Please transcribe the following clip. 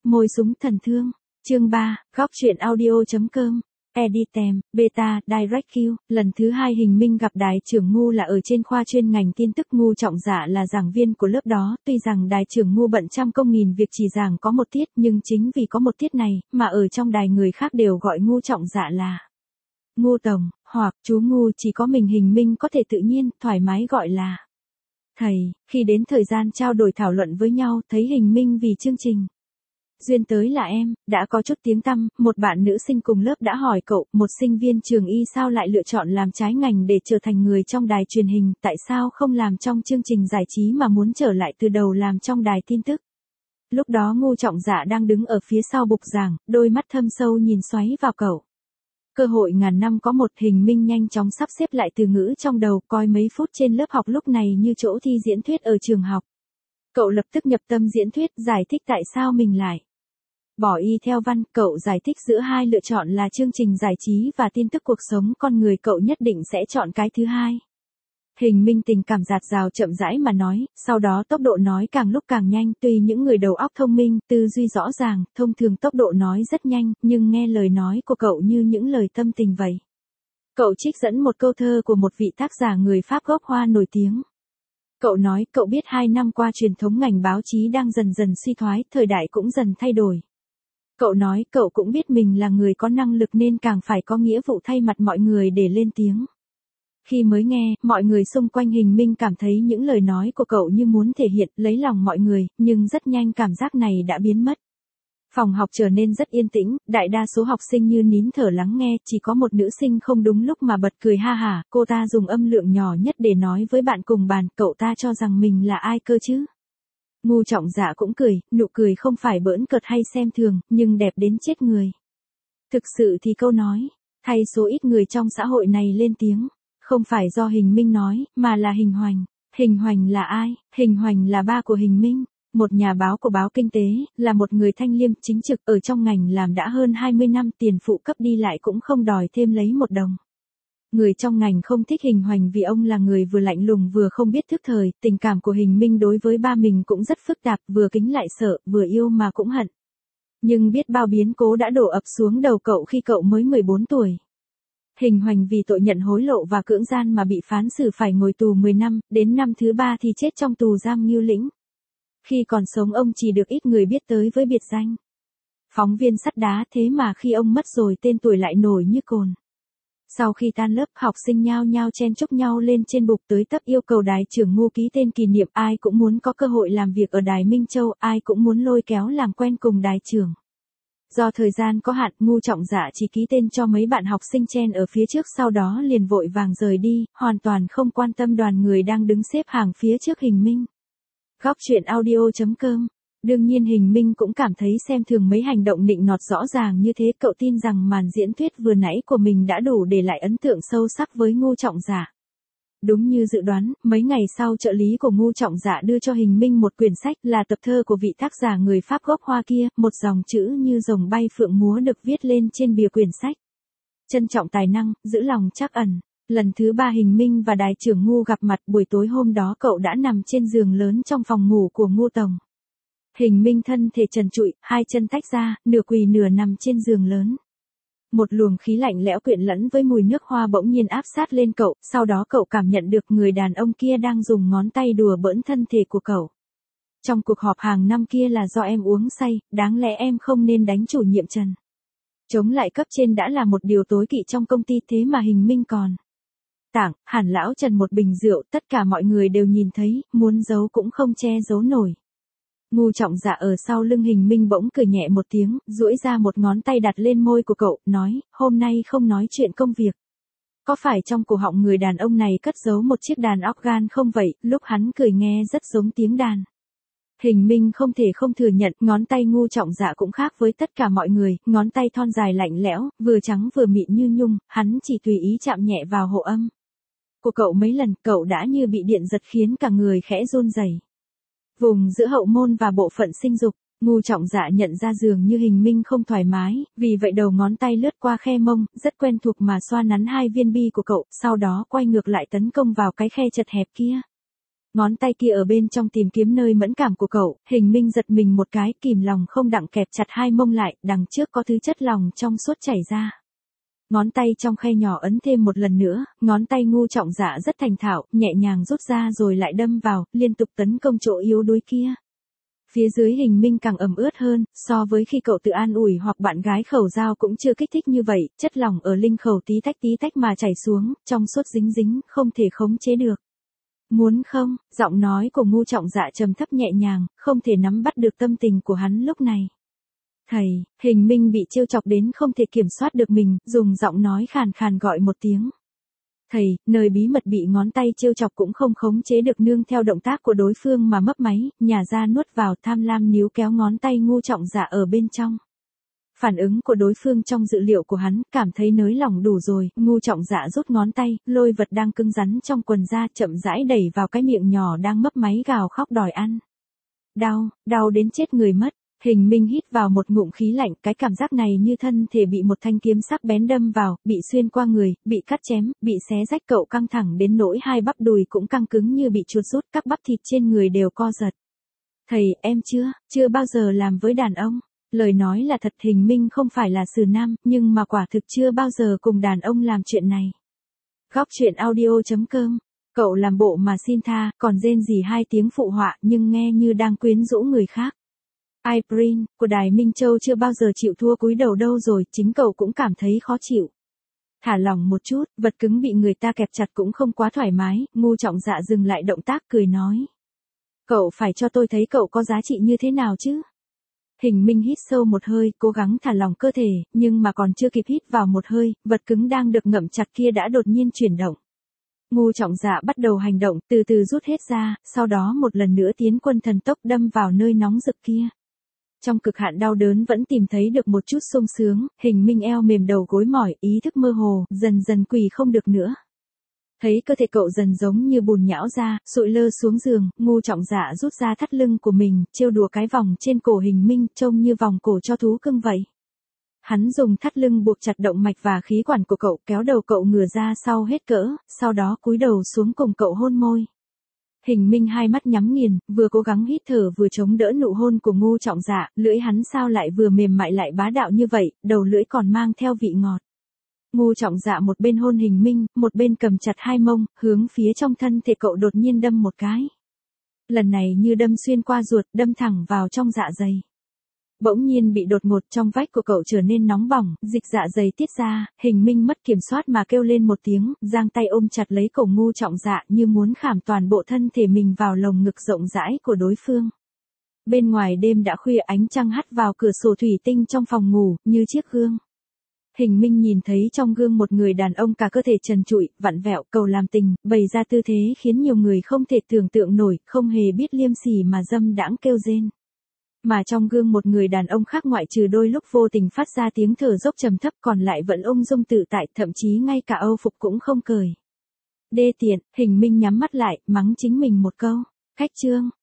Môi súng thần thương. Chương 3, góc truyện audio.com. Editem, Beta, Direct Q. Lần thứ 2 Hình Minh gặp Đài trưởng Ngu là ở trên khoa chuyên ngành tin tức. Ngu Trọng Dạ là giảng viên của lớp đó, tuy rằng Đài trưởng Ngu bận trăm công nghìn việc chỉ giảng có một tiết, nhưng chính vì có một tiết này, mà ở trong đài người khác đều gọi Ngu Trọng Dạ là Ngu Tổng, hoặc chú Ngu. Chỉ có mình Hình Minh có thể tự nhiên, thoải mái gọi là thầy. Khi đến thời gian trao đổi thảo luận với nhau, thấy Hình Minh vì chương trình duyên tới là em, đã có chút tiếng tăm. Một bạn nữ sinh cùng lớp đã hỏi cậu, một sinh viên trường y sao lại lựa chọn làm trái ngành để trở thành người trong đài truyền hình, tại sao không làm trong chương trình giải trí mà muốn trở lại từ đầu làm trong đài tin tức. Lúc đó Ngu Trọng Dạ đang đứng ở phía sau bục giảng, đôi mắt thâm sâu nhìn xoáy vào cậu. Cơ hội ngàn năm có một. Hình Minh nhanh chóng sắp xếp lại từ ngữ trong đầu, coi mấy phút trên lớp học lúc này như chỗ thi diễn thuyết ở trường học. Cậu lập tức nhập tâm diễn thuyết, giải thích tại sao mình lại bỏ y theo văn. Cậu giải thích giữa hai lựa chọn là chương trình giải trí và tin tức cuộc sống con người, cậu nhất định sẽ chọn cái thứ hai. Hình Minh tình cảm dạt dào chậm rãi mà nói, sau đó tốc độ nói càng lúc càng nhanh. Tuy những người đầu óc thông minh, tư duy rõ ràng, thông thường tốc độ nói rất nhanh, nhưng nghe lời nói của cậu như những lời tâm tình vậy. Cậu trích dẫn một câu thơ của một vị tác giả người Pháp gốc Hoa nổi tiếng. Cậu nói, cậu biết 2 năm qua truyền thống ngành báo chí đang dần dần suy thoái, thời đại cũng dần thay đổi. Cậu nói, cậu cũng biết mình là người có năng lực nên càng phải có nghĩa vụ thay mặt mọi người để lên tiếng. Khi mới nghe, mọi người xung quanh Hình Minh cảm thấy những lời nói của cậu như muốn thể hiện, lấy lòng mọi người, nhưng rất nhanh cảm giác này đã biến mất. Phòng học trở nên rất yên tĩnh, đại đa số học sinh như nín thở lắng nghe, chỉ có một nữ sinh không đúng lúc mà bật cười ha hả. Cô ta dùng âm lượng nhỏ nhất để nói với bạn cùng bàn, cậu ta cho rằng mình là ai cơ chứ. Ngu Trọng Dạ cũng cười, nụ cười không phải bỡn cợt hay xem thường, nhưng đẹp đến chết người. Thực sự thì câu nói, thay số ít người trong xã hội này lên tiếng, không phải do Hình Minh nói, mà là Hình Hoành. Hình Hoành là ai? Hình Hoành là ba của Hình Minh, một nhà báo của báo Kinh tế, là một người thanh liêm, chính trực, ở trong ngành làm đã hơn 20 năm, tiền phụ cấp đi lại cũng không đòi thêm lấy một đồng. Người trong ngành không thích Hình Hoành vì ông là người vừa lạnh lùng vừa không biết thức thời. Tình cảm của Hình Minh đối với ba mình cũng rất phức tạp, vừa kính lại sợ, vừa yêu mà cũng hận. Nhưng biết bao biến cố đã đổ ập xuống đầu cậu khi cậu mới 14 tuổi. Hình Hoành vì tội nhận hối lộ và cưỡng gian mà bị phán xử phải ngồi tù 10 năm, đến năm thứ 3 thì chết trong tù giam Ngưu Lĩnh. Khi còn sống ông chỉ được ít người biết tới với biệt danh phóng viên sắt đá, thế mà khi ông mất rồi tên tuổi lại nổi như cồn. Sau khi tan lớp, học sinh nhao nhao chen chúc nhau lên trên bục tới tấp yêu cầu Đài trưởng Ngu ký tên kỷ niệm. Ai cũng muốn có cơ hội làm việc ở Đài Minh Châu, ai cũng muốn lôi kéo làm quen cùng Đài trưởng. Do thời gian có hạn, Ngu Trọng Dạ chỉ ký tên cho mấy bạn học sinh chen ở phía trước, sau đó liền vội vàng rời đi, hoàn toàn không quan tâm đoàn người đang đứng xếp hàng phía trước Hình Minh. Góc truyện audio.com. Đương nhiên Hình Minh cũng cảm thấy xem thường mấy hành động nịnh nọt rõ ràng như thế. Cậu tin rằng màn diễn thuyết vừa nãy của mình đã đủ để lại ấn tượng sâu sắc với Ngu Trọng Dạ. Đúng như dự đoán, mấy ngày sau trợ lý của Ngu Trọng Dạ đưa cho Hình Minh một quyển sách, là tập thơ của vị tác giả người Pháp gốc Hoa kia, một dòng chữ như rồng bay phượng múa được viết lên trên bìa quyển sách. Trân trọng tài năng, giữ lòng trắc ẩn. Lần thứ 3 Hình Minh và Đài trưởng Ngu gặp mặt. Buổi tối hôm đó cậu đã nằm trên giường lớn trong phòng ngủ của Ngu Tổng. Hình Minh thân thể trần trụi, hai chân tách ra, nửa quỳ nửa nằm trên giường lớn. Một luồng khí lạnh lẽo quyện lẫn với mùi nước hoa bỗng nhiên áp sát lên cậu, sau đó cậu cảm nhận được người đàn ông kia đang dùng ngón tay đùa bỡn thân thể của cậu. Trong cuộc họp hàng năm kia là do em uống say, đáng lẽ em không nên đánh chủ nhiệm Trần. Chống lại cấp trên đã là một điều tối kỵ trong công ty, thế mà Hình Minh còn tặng hẳn lão Trần một bình rượu, tất cả mọi người đều nhìn thấy, muốn giấu cũng không che giấu nổi. Ngu Trọng Dạ ở sau lưng Hình Minh bỗng cười nhẹ một tiếng, duỗi ra một ngón tay đặt lên môi của cậu, nói, hôm nay không nói chuyện công việc. Có phải trong cổ họng người đàn ông này cất giấu một chiếc đàn organ không vậy? Lúc hắn cười nghe rất giống tiếng đàn. Hình Minh không thể không thừa nhận, ngón tay Ngu Trọng Dạ cũng khác với tất cả mọi người, ngón tay thon dài lạnh lẽo, vừa trắng vừa mịn như nhung, hắn chỉ tùy ý chạm nhẹ vào hộ âm của cậu mấy lần, cậu đã như bị điện giật khiến cả người khẽ run rẩy. Vùng giữa hậu môn và bộ phận sinh dục, Ngu Trọng Dạ nhận ra dường như Hình Minh không thoải mái, vì vậy đầu ngón tay lướt qua khe mông, rất quen thuộc mà xoa nắn hai viên bi của cậu, sau đó quay ngược lại tấn công vào cái khe chật hẹp kia. Ngón tay kia ở bên trong tìm kiếm nơi mẫn cảm của cậu, Hình Minh giật mình một cái, kìm lòng không đặng kẹp chặt hai mông lại, đằng trước có thứ chất lỏng trong suốt chảy ra. Ngón tay trong khe nhỏ ấn thêm một lần nữa, ngón tay Ngu Trọng Dạ rất thành thạo, nhẹ nhàng rút ra rồi lại đâm vào, liên tục tấn công chỗ yếu đuối kia. Phía dưới Hình Minh càng ẩm ướt hơn, so với khi cậu tự an ủi hoặc bạn gái khẩu dao cũng chưa kích thích như vậy, chất lỏng ở linh khẩu tí tách mà chảy xuống, trong suốt dính dính, không thể khống chế được. Muốn không, giọng nói của Ngu Trọng Dạ trầm thấp nhẹ nhàng, không thể nắm bắt được tâm tình của hắn lúc này. Thầy, Hình Minh bị trêu chọc đến không thể kiểm soát được mình, dùng giọng nói khàn khàn gọi một tiếng. Thầy, nơi bí mật bị ngón tay trêu chọc cũng không khống chế được nương theo động tác của đối phương mà mấp máy, nhả ra nuốt vào, tham lam níu kéo ngón tay Ngu Trọng Dạ ở bên trong. Phản ứng của đối phương trong dự liệu của hắn, cảm thấy nới lỏng đủ rồi, Ngu Trọng Dạ rút ngón tay, lôi vật đang cứng rắn trong quần ra, chậm rãi đẩy vào cái miệng nhỏ đang mấp máy gào khóc đòi ăn. Đau đến chết người mất. Hình Minh hít vào một ngụm khí lạnh, cái cảm giác này như thân thể bị một thanh kiếm sắc bén đâm vào, bị xuyên qua người, bị cắt chém, bị xé rách, cậu căng thẳng đến nỗi hai bắp đùi cũng căng cứng như bị chuột rút, các bắp thịt trên người đều co giật. Thầy, em chưa bao giờ làm với đàn ông. Lời nói là thật, Hình Minh không phải là xử nam, nhưng mà quả thực chưa bao giờ cùng đàn ông làm chuyện này. Góc truyện audio.com. Cậu làm bộ mà xin tha, còn rên rỉ hai tiếng phụ họa nhưng nghe như đang quyến rũ người khác. Irene, của Đài Minh Châu chưa bao giờ chịu thua cúi đầu đâu rồi, chính cậu cũng cảm thấy khó chịu. Thả lỏng một chút, vật cứng bị người ta kẹp chặt cũng không quá thoải mái, Ngu Trọng Dạ dừng lại động tác cười nói. Cậu phải cho tôi thấy cậu có giá trị như thế nào chứ? Hình Minh hít sâu một hơi, cố gắng thả lỏng cơ thể, nhưng mà còn chưa kịp hít vào một hơi, vật cứng đang được ngậm chặt kia đã đột nhiên chuyển động. Ngu Trọng Dạ bắt đầu hành động, từ từ rút hết ra, sau đó một lần nữa tiến quân thần tốc đâm vào nơi nóng rực kia. Trong cực hạn đau đớn vẫn tìm thấy được một chút sung sướng, Hình Minh eo mềm đầu gối mỏi, ý thức mơ hồ, dần dần quỳ không được nữa. Thấy cơ thể cậu dần giống như bùn nhão ra, sụi lơ xuống giường, Ngu Trọng Dạ rút ra thắt lưng của mình, trêu đùa cái vòng trên cổ Hình Minh, trông như vòng cổ cho thú cưng vậy. Hắn dùng thắt lưng buộc chặt động mạch và khí quản của cậu, kéo đầu cậu ngửa ra sau hết cỡ, sau đó cúi đầu xuống cùng cậu hôn môi. Hình Minh hai mắt nhắm nghiền, vừa cố gắng hít thở vừa chống đỡ nụ hôn của Ngu Trọng Dạ, lưỡi hắn sao lại vừa mềm mại lại bá đạo như vậy, đầu lưỡi còn mang theo vị ngọt. Ngu Trọng Dạ một bên hôn Hình Minh, một bên cầm chặt hai mông, hướng phía trong thân thể cậu đột nhiên đâm một cái. Lần này như đâm xuyên qua ruột, đâm thẳng vào trong dạ dày. Bỗng nhiên bị đột ngột, trong vách của cậu trở nên nóng bỏng, dịch dạ dày tiết ra, Hình Minh mất kiểm soát mà kêu lên một tiếng, giang tay ôm chặt lấy cổ Ngu Trọng Dạ như muốn khảm toàn bộ thân thể mình vào lồng ngực rộng rãi của đối phương. Bên ngoài đêm đã khuya, ánh trăng hắt vào cửa sổ thủy tinh trong phòng ngủ, như chiếc gương. Hình Minh nhìn thấy trong gương một người đàn ông cả cơ thể trần trụi, vặn vẹo, cầu làm tình, bày ra tư thế khiến nhiều người không thể tưởng tượng nổi, không hề biết liêm sỉ mà dâm đãng kêu rên. Mà trong gương một người đàn ông khác ngoại trừ đôi lúc vô tình phát ra tiếng thở dốc trầm thấp còn lại vẫn ung dung tự tại, thậm chí ngay cả âu phục cũng không cởi. Đê tiện, Hình Minh nhắm mắt lại, mắng chính mình một câu. Khách trương,